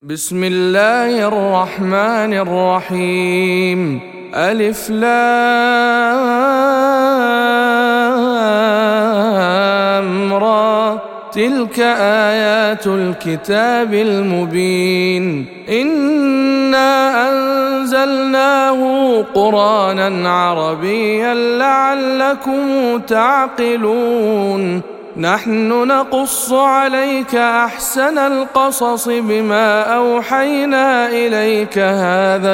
بسم الله الرحمن الرحيم. ألف لام را، تلك آيات الكتاب المبين. إنا أنزلناه قرآنا عربيا لعلكم تعقلون. نحن نقص عليك أحسن القصص بما أوحينا إليك هذا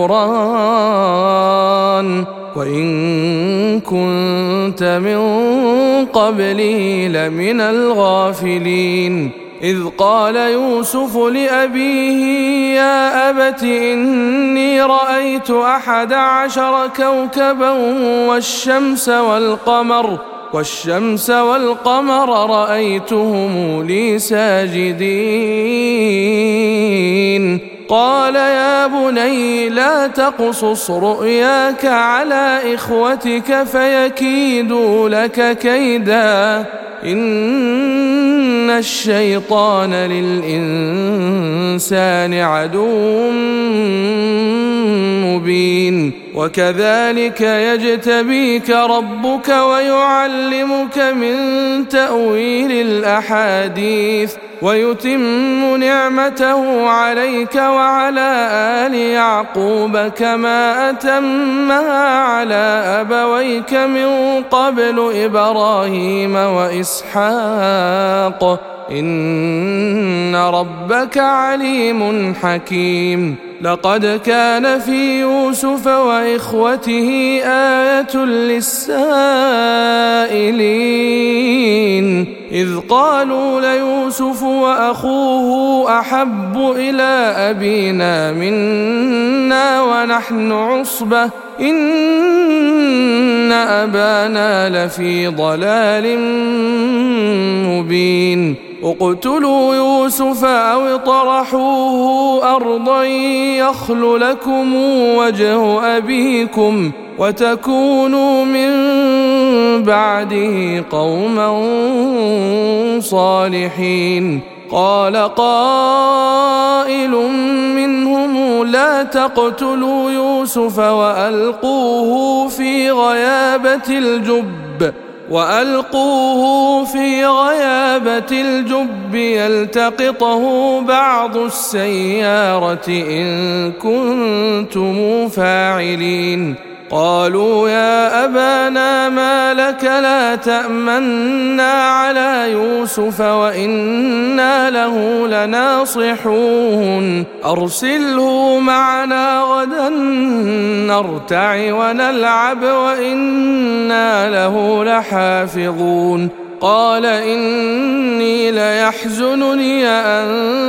القرآن وإن كنت من قبله لمن الغافلين. إذ قال يوسف لأبيه يا أبت إني رأيت 11 كوكبا والشمس والقمر رأيتهم لي ساجدين. قال يا بني لا تقصص رؤياك على إخوتك فيكيدوا لك كيدا، إن الشيطان للإنسان عدو مبين. وكذلك يجتبيك ربك ويعلمك من تأويل الأحاديث ويتم نعمته عليك وعلى آل يعقوب كما أتمها على أبويك من قبل إبراهيم وإسحاق إن ربك عليم حكيم. لقد كان في يوسف وإخوته آية للسائلين إذ قالوا ليوسف وأخوه أحب إلى أبينا منا ونحن عصبة إن أبانا لفي ضلال مبين. اقتلوا يوسف أو اطرحوه أرضا يخل لكم وجه أبيكم وتكونوا من بعده قوما صالحين. قال قائل منهم لا تقتلوا يوسف وألقوه في غيابة الجب يلتقطه بعض السيارة إن كنتم فاعلين. قالوا يا أبانا ما لك لا تأمنا على يوسف وإنا له لناصحون أرسله معنا غدا نرتع ونلعب وإنا له لحافظون. قال إني ليحزنني أن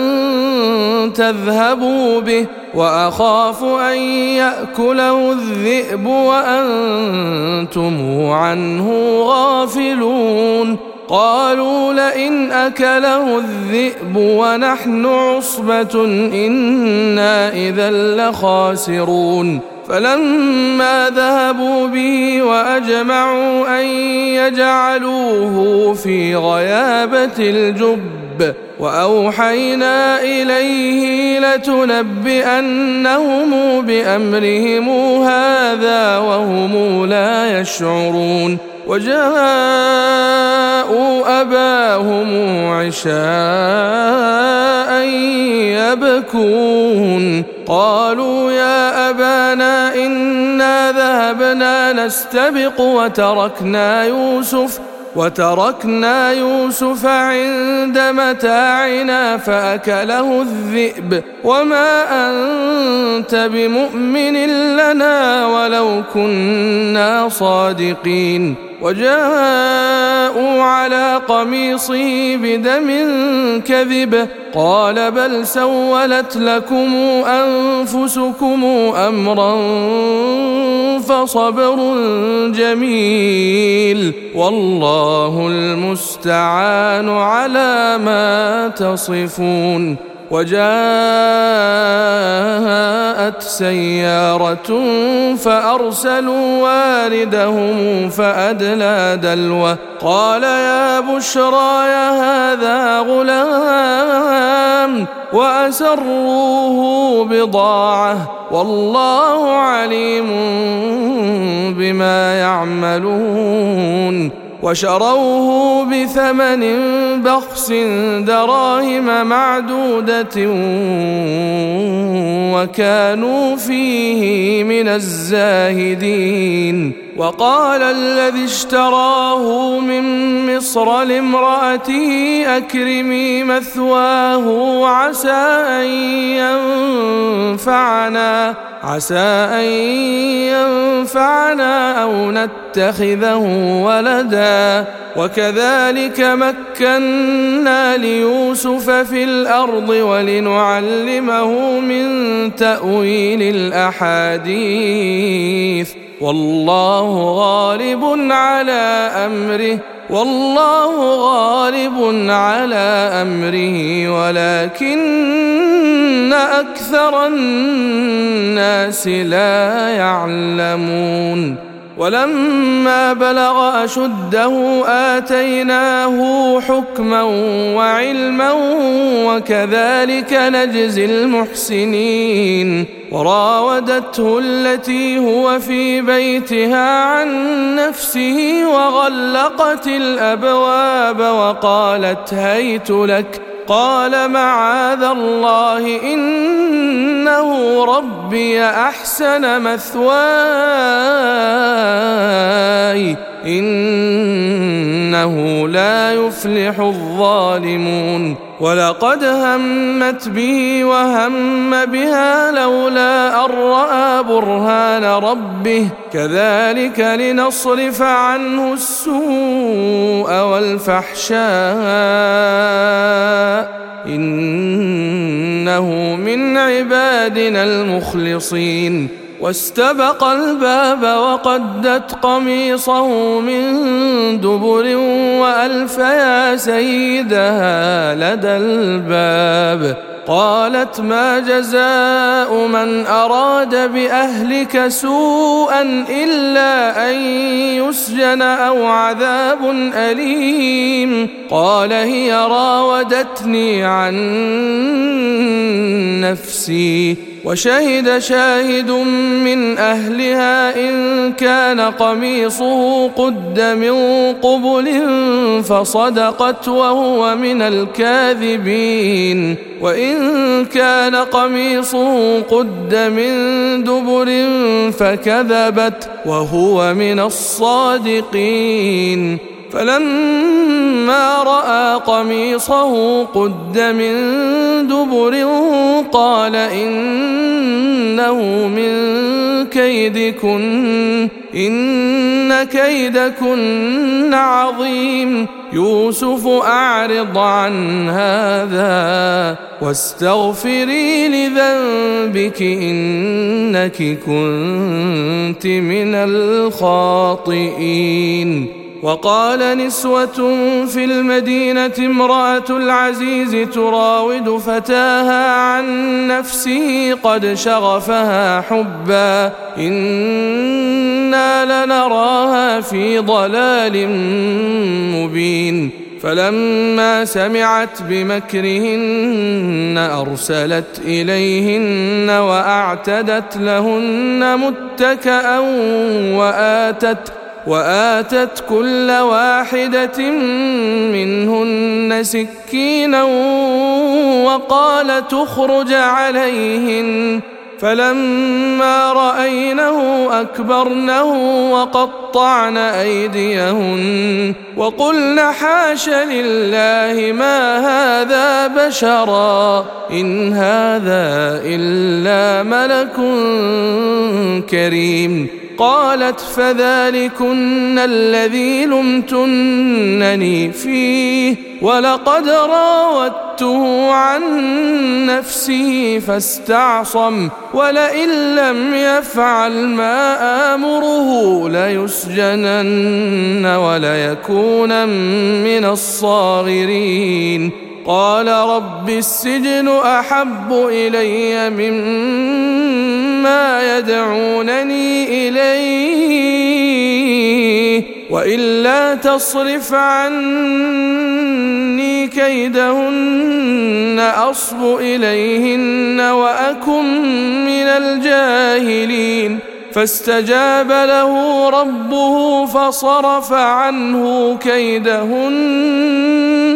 تذهبوا به وأخاف أن يأكله الذئب وأنتم عنه غافلون. قالوا لئن أكله الذئب ونحن عصبة إنا إذا لخاسرون. فلما ذهبوا به وأجمعوا أن يجعلوه في غيابة الجب وأوحينا إليه لتنبئنهم بأمرهم هذا وهم لا يشعرون. وجاءوا أباهم عشاء يبكون. قالوا يا أبانا إنا ذهبنا نستبق وتركنا يوسف عند متاعنا فأكله الذئب وما أنت بمؤمن لنا ولو كنا صادقين. وجاءوا على قميصه بدم كذب قال بل سولت لكم أنفسكم أمرا فصبر جميل والله المستعان على ما تصفون. وجاء جاءت سيارة فأرسلوا واردهم فأدلى دلوه قال يا بشرى هذا غلام وأسروه بضاعة والله عليم بما يعملون وشروه بثمن بخس دراهم معدودة وكانوا فيه من الزاهدين وقال الذي اشتراه من مصر لامرأته أكرمي مثواه عسى أن ينفعنا أو نتخذه ولدا وكذلك مكنا ليوسف في الأرض ولنعلمه من تأويل الأحاديث والله غالب على أمره ولكن أكثر الناس لا يعلمون ولما بلغ أشده آتيناه حكما وعلما وكذلك نجزي المحسنين وراودته التي هو في بيتها عن نفسه وغلقت الأبواب وقالت هيت لك قال معاذ الله إنه ربي أحسن مثواي إنه لا يفلح الظالمون ولقد همت به وهم بها لولا أن رأى برهان ربه كذلك لنصرف عنه السوء والفحشاء إنه من عبادنا المخلصين واستبق الباب وقدت قميصه من دبر وألف يا سيدها لدى الباب قالت ما جزاء من أراد بأهلك سوءا إلا أن يسجن أو عذاب أليم قال هي راودتني عن نفسي وشهد شاهد من أهلها إن كان قميصه قد من قبل فصدقت وهو من الكاذبين وإن كان قميصه قد من دبر فكذبت وهو من الصادقين فلما رأى قميصه قد من دبر قال إنه من كيدكن إن كيدكن عظيم يوسف أعرض عن هذا واستغفري لذنبك إنك كنت من الخاطئين وقال نسوة في المدينة امرأة العزيز تراود فتاها عن نفسه قد شغفها حبا إنا لنراها في ضلال مبين فلما سمعت بمكرهن أرسلت إليهن وأعتدت لهن متكأ وآتت كل واحدة منهن سكينا وقال تخرج عليهن فلما رأينه أكبرنه وقطعن أيديهن وقلن حاش لله ما هذا بشرا إن هذا إلا ملك كريم قالت فذلكن الذي لمتنني فيه ولقد راودته عن نفسه فاستعصم ولئن لم يفعل ما آمره ليسجنن وليكون من الصاغرين قال رب السجن أحب إلي مما يدعونني إليه وإلا تصرف عني كيدهن أصب إليهن وأكن من الجاهلين فاستجاب له ربه فصرف عنه كيدهن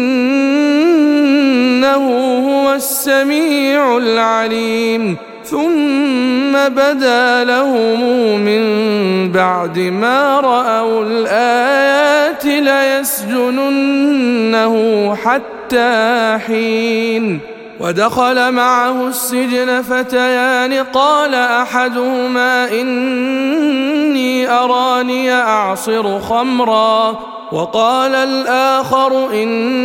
إنه هو السميع العليم ثم بدا لهم من بعد ما رأوا الآيات ليسجننه حتى حين ودخل معه السجن فتيان قال أحدهما إني أراني أعصر خمرا وقال الآخر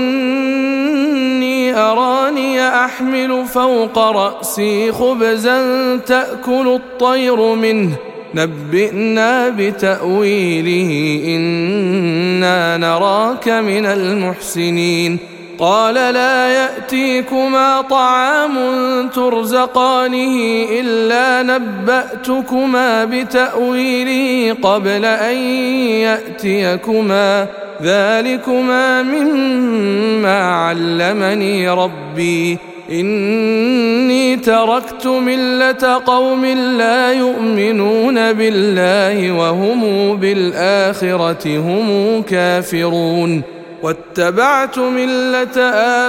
إني أراني أحمل فوق رأسي خبزا تأكل الطير منه نبئنا بتأويله إنا نراك من المحسنين قال لا يأتيكما طعام ترزقانه إلا نبأتكما بتأويله قبل أن يأتيكما ذلكما مما علمني ربي إني تركت ملة قوم لا يؤمنون بالله وهم بالآخرة هم كافرون واتبعت ملة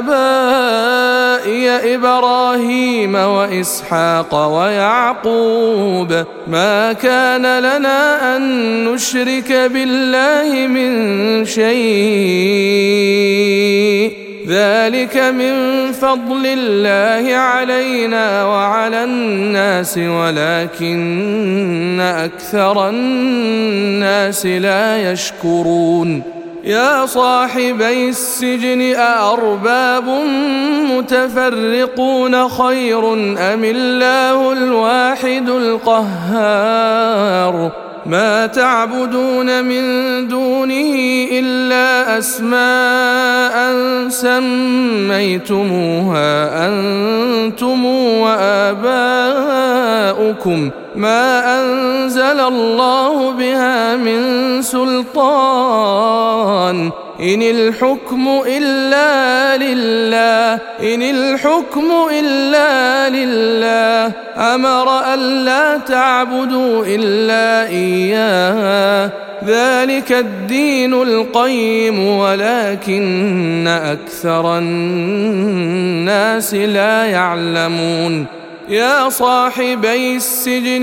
آبائي إبراهيم وإسحاق ويعقوب ما كان لنا أن نشرك بالله من شيء ذلك من فضل الله علينا وعلى الناس ولكن أكثر الناس لا يشكرون يا صاحبي السجن أأرباب متفرقون خير أم الله الواحد القهار ما تعبدون من دونه إلا أسماء سميتموها أنتم وآباؤكم ما أنزل الله بها من سلطان إن الحكم إلا لله أمر ألا تعبدوا إلا إياه ذلك الدين القيم ولكن أكثر الناس لا يعلمون يا صاحبي السجن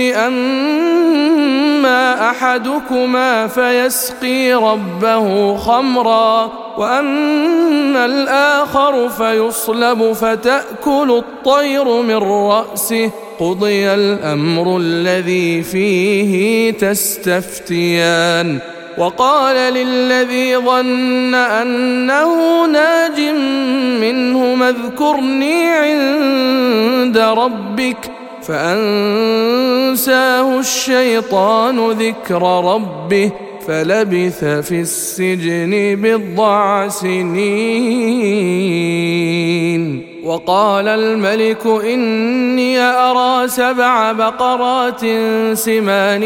أما أحدكما فيسقي ربه خمرا وأما الآخر فيصلب فتأكل الطير من رأسه قضي الأمر الذي فيه تستفتيان وقال للذي ظن أنه ناج منهما اذكرني عند ربك فأنساه الشيطان ذكر ربه فلبث في السجن بضع سنين وقال الملك إني أرى 7 بقرات سمان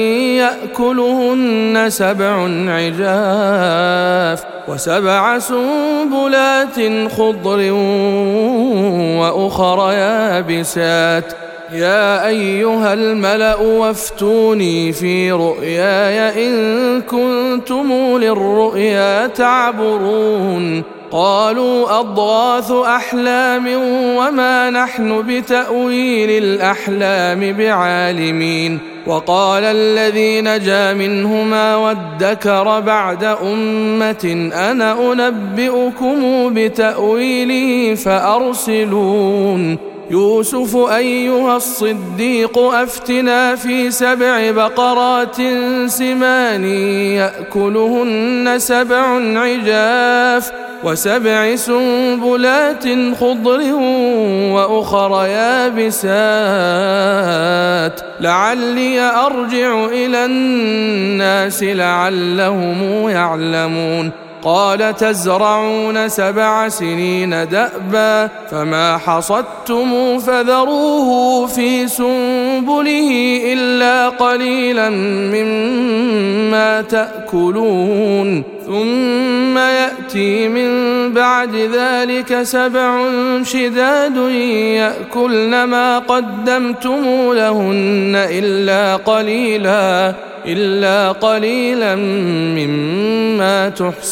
يأكلهن 7 عجاف و7 سنبلات خضر وأخر يابسات يا أيها الملأ وافتوني في رؤياي إن كنتم للرؤيا تعبرون قالوا أضغاث أحلام وما نحن بتأويل الأحلام بعالمين وقال الذي نجا منهما وادكر بعد أمة أنا أنبئكم بتأويله فأرسلون يوسف أيها الصديق أفتنا في 7 بقرات سمان يأكلهن 7 عجاف و7 سنبلات خضر وأخر يابسات لعلي أرجع إلى الناس لعلهم يعلمون قال تزرعون 7 سنين دأبا فما حصدتم فذروه في سنبله إلا قليلا مما تأكلون ثم يأتي من بعد ذلك 7 شداد يأكلن ما قدمتم لهن إلا قليلا مما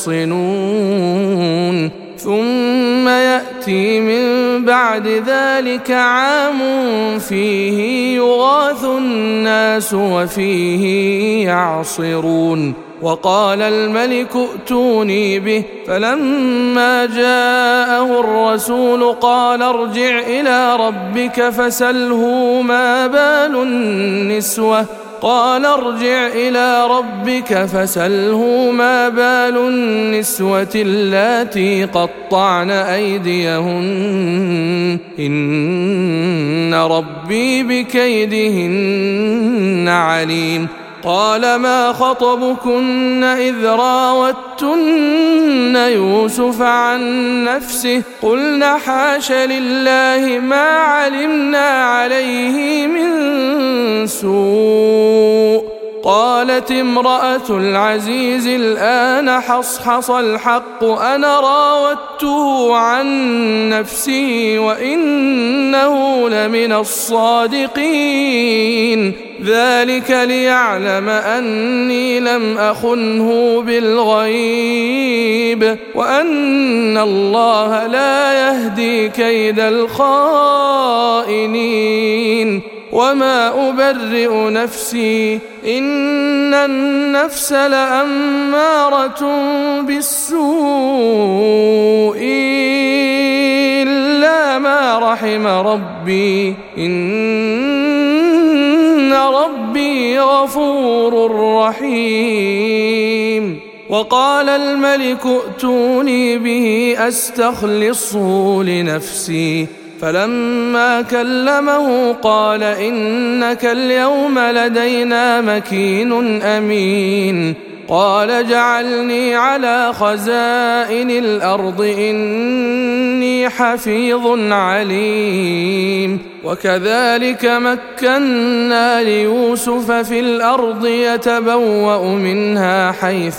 تحصنون ثم يأتي من بعد ذلك عام فيه يغاث الناس وفيه يعصرون وقال الملك ائتوني به فلما جاءه الرسول قال ارجع إلى ربك فسله ما بال النسوة اللاتي قطعن أيديهن إن ربي بكيدهن عليم قال ما خطبكن إذ راوتن يوسف عن نفسه قلنا حاش لله ما علمنا عليه من سوء قالت امرأة العزيز الآن حصحص الحق أنا راودته عن نفسه وإنه لمن الصادقين ذلك ليعلم أني لم أخنه بالغيب وأن الله لا يهدي كيد الخائنين وما أبرئ نفسي إن النفس لأمارة بالسوء إلا ما رحم ربي إن ربي غفور رحيم وقال الملك ائتوني به أستخلصه لنفسي فلما كلمه قال إنك اليوم لدينا مكين أمين قال جعلني على خزائن الأرض إني حفيظ عليم وكذلك مكنا ليوسف في الأرض يتبوأ منها حيث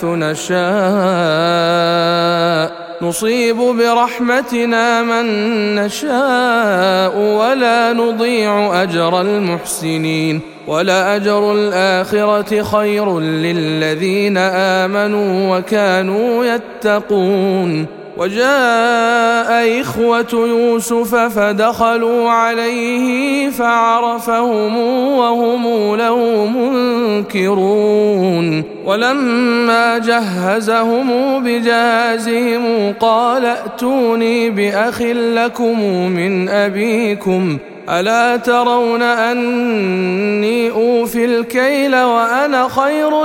نشاء نصيب برحمتنا من نشاء ولا نضيع أجر المحسنين ولأجر الآخرة خير للذين آمنوا وكانوا يتقون وجاء إخوة يوسف فدخلوا عليه فعرفهم وهم له منكرون ولما جهزهم بجهازهم قال ائتوني بأخ لكم من أبيكم ألا ترون أني أوفي الكيل وأنا خير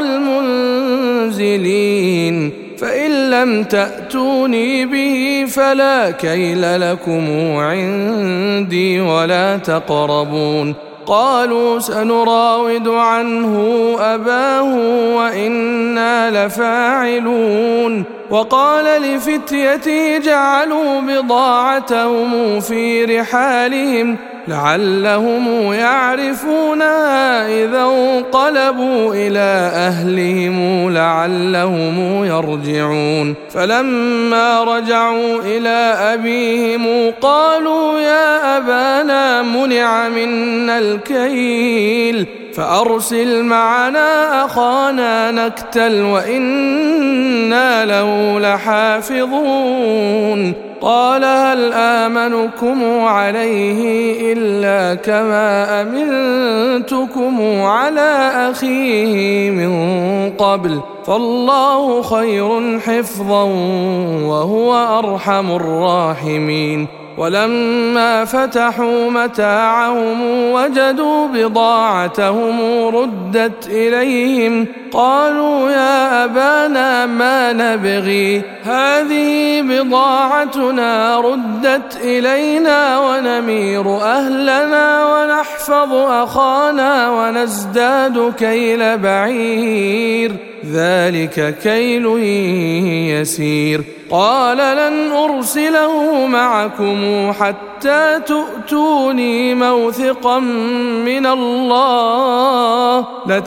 المنزلين فإن لم تأتوني به فلا كيل لكم عندي ولا تقربون قالوا سنراود عنه أباه وإنا لفاعلون وقال لفتيته جعلوا بضاعتهم في رحالهم لعلهم يعرفونها إذا انقلبوا إلى أهلهم لعلهم يرجعون فلما رجعوا إلى أبيهم قالوا يا أبانا منع منا الكيل فأرسل معنا أخانا نكتل وإنا له لحافظون قال هل آمنكم عليه إلا كما أمنتكم على أخيه من قبل فالله خير حفظا وهو أرحم الراحمين ولما فتحوا متاعهم وجدوا بضاعتهم ردت إليهم قالوا يا أبانا ما نبغي هذه بضاعتنا ردت إلينا ونمير أهلنا ونحفظ أخانا ونزداد كيل بعير ذلك كيل يسير. قال لن أرسله معكم حتى تؤتوني موثقا من الله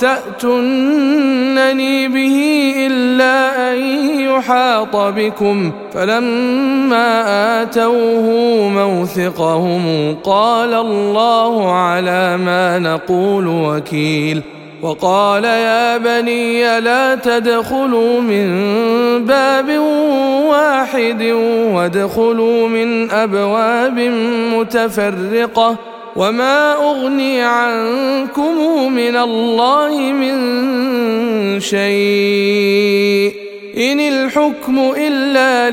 لتأتونني به إلا أن يحاط بكم. فلما آتوه موثقهم قال الله على ما نقول وكيل. وقال يا بني لا تدخلوا من باب واحد وادخلوا من أبواب متفرقة وما أغني عنكم من الله من شيء إن الحكم إلا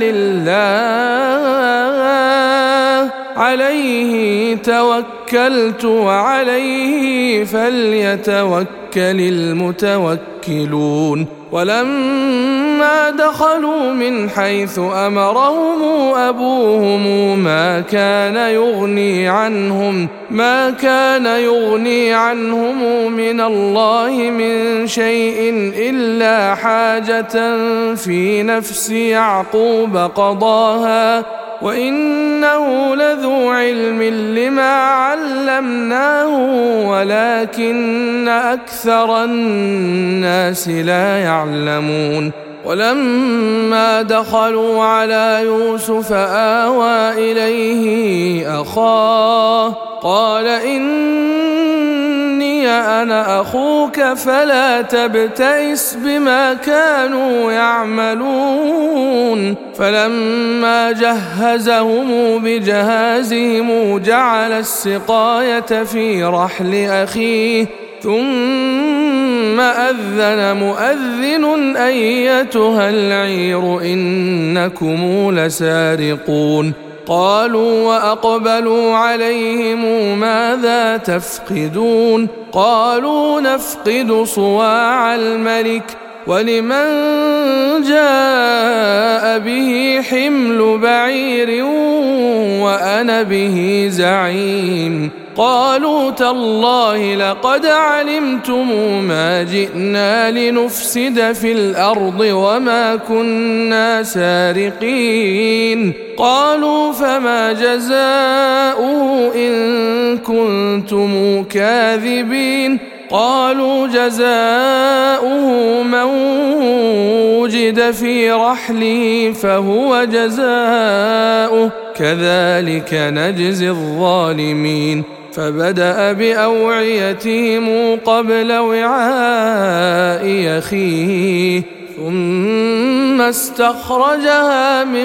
لله عليه توكلت وعليه فليتوكل المتوكلون. ولما دخلوا من حيث أمرهم أبوهم ما كان يغني عنهم من الله من شيء إلا حاجة في نفس يعقوب قضاها وإنه لذو علم لما علمناه ولكن أكثر الناس لا يعلمون. ولما دخلوا على يوسف آوى إليه أخاه قال إني أنا أخوك فلا تبتئس بما كانوا يعملون. فلما جهزهم بجهازهم جعل السقاية في رحل أخيه ثم أذن مؤذن أيتها العير إنكم لسارقون. قالوا وأقبلوا عليهم ماذا تفقدون؟ قالوا نفقد صواع الملك ولمن جاء به حمل بعير وأنا به زعيم. قالوا تالله لقد علمتم ما جئنا لنفسد في الأرض وما كنا سارقين. قالوا فما جزاؤه إن كنتم كاذبين؟ قالوا جزاؤه من وجد في رحله فهو جزاؤه كذلك نجزي الظالمين. فبدأ بأوعيتهم قبل وعاء أخيه ثم استخرجها من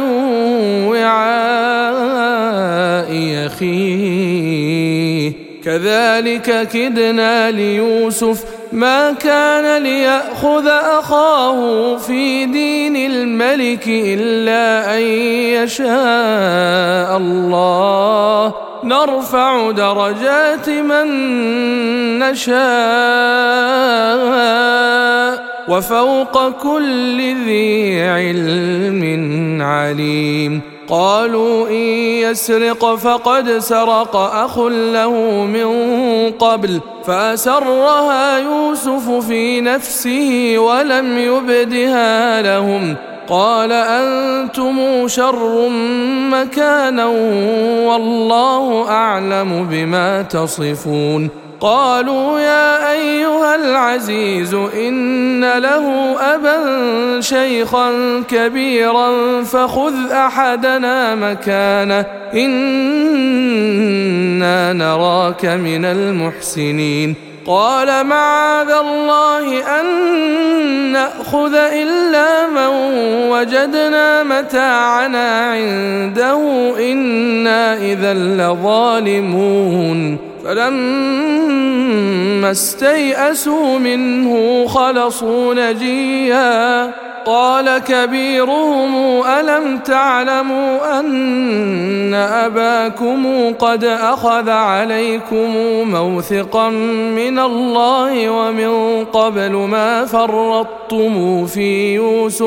وعاء أخيه كذلك كدنا ليوسف ما كان ليأخذ أخاه في دين الملك إلا أن يشاء الله نرفع درجات من نشاء وفوق كل ذي علم عليم. قالوا إن يسرق فقد سرق أخ له من قبل فأسرها يوسف في نفسه ولم يبدها لهم. قال أنتم شر مكانا والله أعلم بما تصفون. قالوا يا أيها العزيز إن له أبا شيخا كبيرا فخذ أحدنا مكانه إنا نراك من المحسنين. قال معاذ الله أن نأخذ إلا من وجدنا متاعنا عنده إنا إذا لظالمون. فلما استيئسوا منه خلصوا نجيا. قال كبيرهم ألم تعلموا أن أباكم قد أخذ عليكم موثقا من الله ومن قبل ما فرطتم في يوسف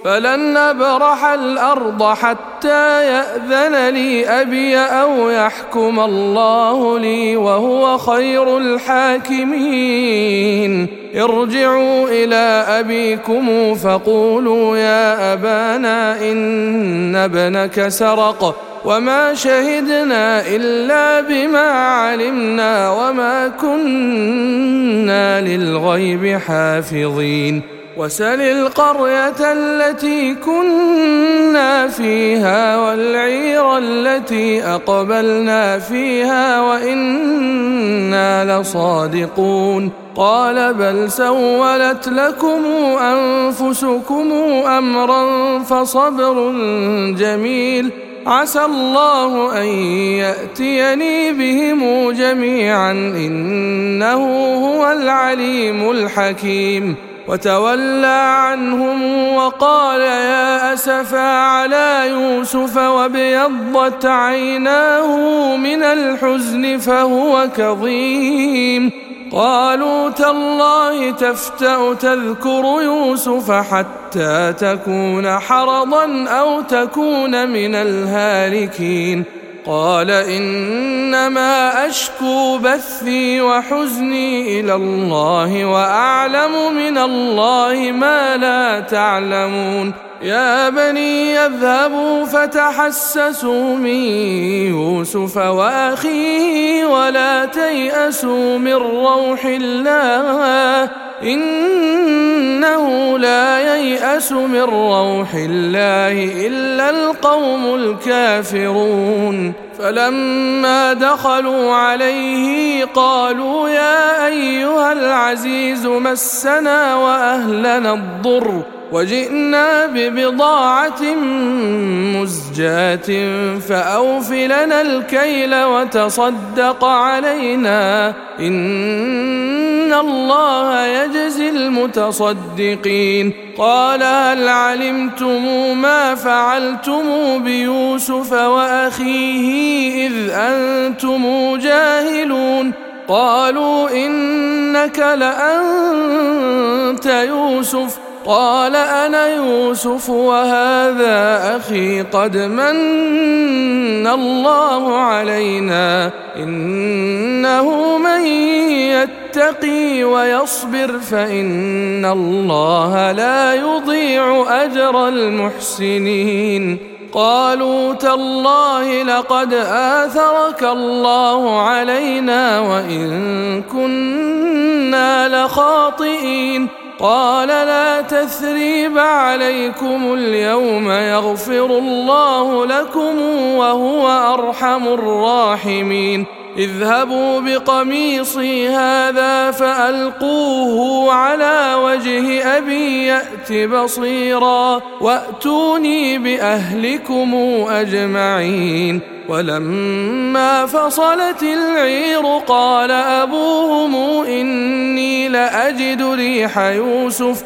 فلن أبرح الأرض حتى يأذن لي أبي أو يحكم الله لي وهو خير الحاكمين. ارجعوا إلى أبيكم فقولوا يا أبانا إن ابنك سرق وما شهدنا إلا بما علمنا وما كنا للغيب حافظين. وسل القرية التي كنا فيها والعير التي أقبلنا فيها وإنا لصادقون. قال بل سولت لكم أنفسكم أمرا فصبر جميل عسى الله أن يأتيني بهم جميعا إنه هو العليم الحكيم. وتولى عنهم وقال يا أسفا على يوسف وابيضت عيناه من الحزن فهو كظيم. قالوا تالله تفتأ تذكر يوسف حتى تكون حرضا أو تكون من الهالكين. قال إنما أشكو بثي وحزني إلى الله وأعلم من الله ما لا تعلمون. يا بني يذهبوا فتحسسوا من يوسف وأخيه ولا تيأسوا من روح الله إنه لا ييأس من روح الله إلا القوم الكافرون. فلما دخلوا عليه قالوا يا أيها العزيز مسنا وأهلنا الضر وجئنا ببضاعة مزجاة فأوف لنا الكيل وتصدق علينا إن الله يجزي المتصدقين. قال هل علمتم ما فعلتم بيوسف وأخيه إذ أنتم جاهلون؟ قالوا إنك لأنت يوسف. قال أنا يوسف وهذا أخي قد من الله علينا إنه من يتقي ويصبر فإن الله لا يضيع أجر المحسنين. قالوا تالله لقد آثرك الله علينا وإن كنا لخاطئين. قال لا تثريب عليكم اليوم يغفر الله لكم وهو أرحم الراحمين. اذهبوا بقميصي هذا فألقوه على وجه أبي يأت بصيرا وأتوني بأهلكم أجمعين. ولما فصلت العير قال أبوهم إني لأجد ريح يوسف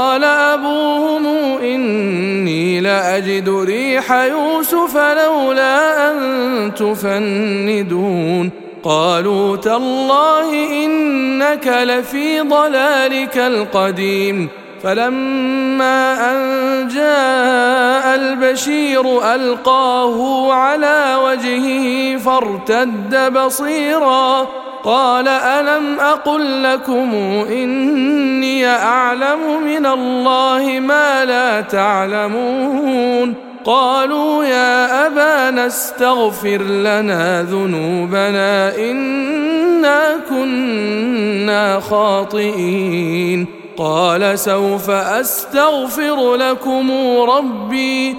لولا أن تفندون. قالوا تالله إنك لفي ضلالك القديم. فلما أن جاء البشير ألقاه على وجهه فارتد بصيرا قال ألم أقل لكم إني أعلم من الله ما لا تعلمون. قالوا يا أبانا استغفر لنا ذنوبنا إنا كنا خاطئين. قال سوف أستغفر لكم ربي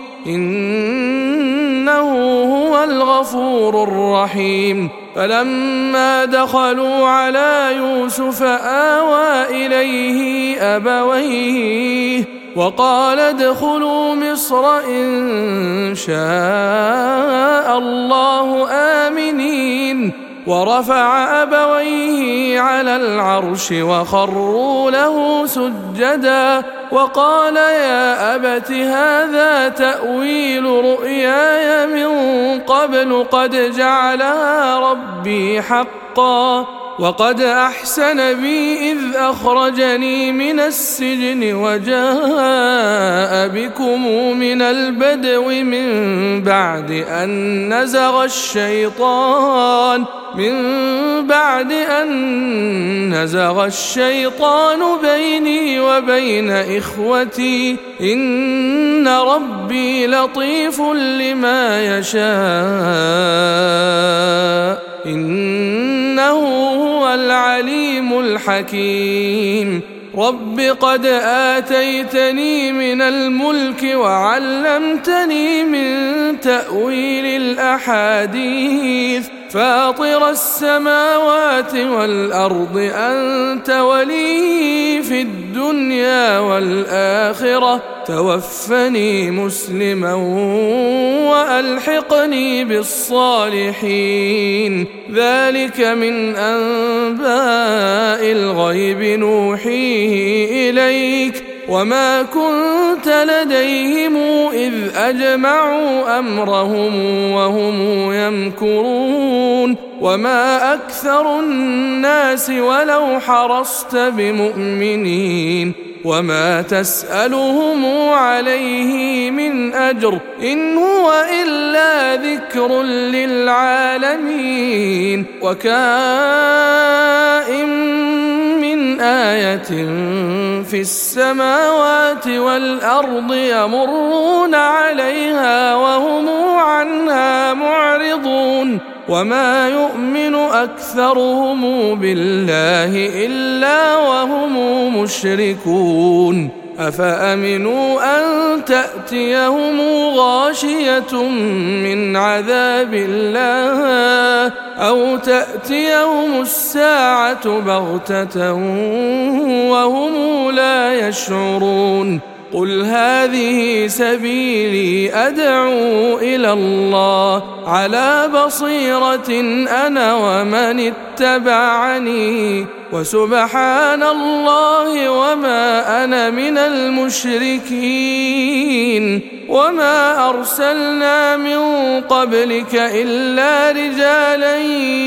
إنه هو الغفور الرحيم. فلما دخلوا على يوسف آوى إليه أبويه وقال ادخلوا مصر إن شاء الله آمنين. ورفع أبويه على العرش وخروا له سجدا وقال يا أبت هذا تأويل رؤياي من قبل قد جعلها ربي حقا وقد أحسن بي إذ أخرجني من السجن وجاء بكم من البدو من بعد أن نزغ الشيطان بيني وبين إخوتي إن ربي لطيف لما يشاء إنه هو العليم الحكيم رب قد آتيتني من الملك وعلمتني من تأويل الأحاديث فاطر السماوات والأرض أنت ولي في الدنيا والآخرة توفني مسلما وألحقني بالصالحين ذلك من أنباء الغيب نوحيه إليك وما كنت لديهم إذ أجمعوا أمرهم وهم يمكرون وما أكثر الناس ولو حرصت بمؤمنين وما تسألهم عليه من أجر إن هو إلا ذكر للعالمين وكائن من آية في السماوات والأرض يمرون عليها وهم عنها معرضون وما يؤمن أكثرهم بالله إلا وهم مشركون أفأمنوا أن تأتيهم غاشية من عذاب الله أو تأتيهم الساعة بغتة وهم لا يشعرون قل هذه سبيلي أدعو إلى الله على بصيرة أنا ومن اتبعني وسبحان الله وما أنا من المشركين وما أرسلنا من قبلك إلا رجالا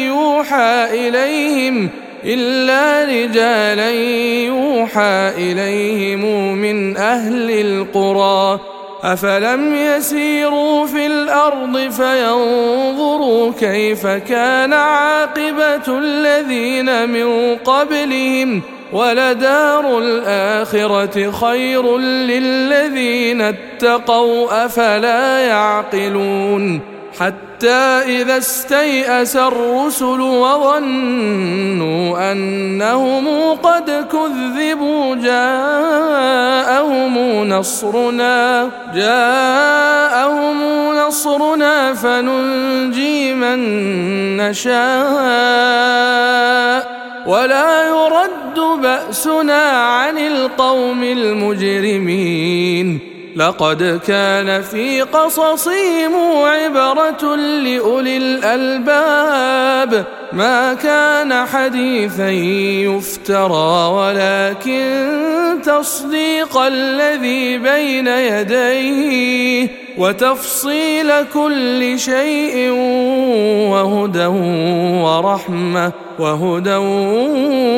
يوحى إليهم من أهل القرى أفلم يسيروا في الأرض فينظروا كيف كان عاقبة الذين من قبلهم ولدار الآخرة خير للذين اتقوا أفلا يعقلون حتى إذا استيأس الرسل وظنوا أنهم قد كذبوا جاءهم نصرنا فننجي من نشاء ولا يرد بأسنا عن القوم المجرمين لقد كان في قصصهم عبرة لأولي الألباب ما كان حديثا يفترى ولكن تصديق الذي بين يديه وتفصيل كل شيء وهدى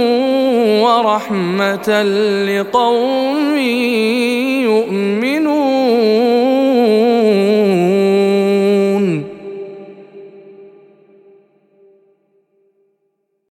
ورحمة لقوم يؤمنون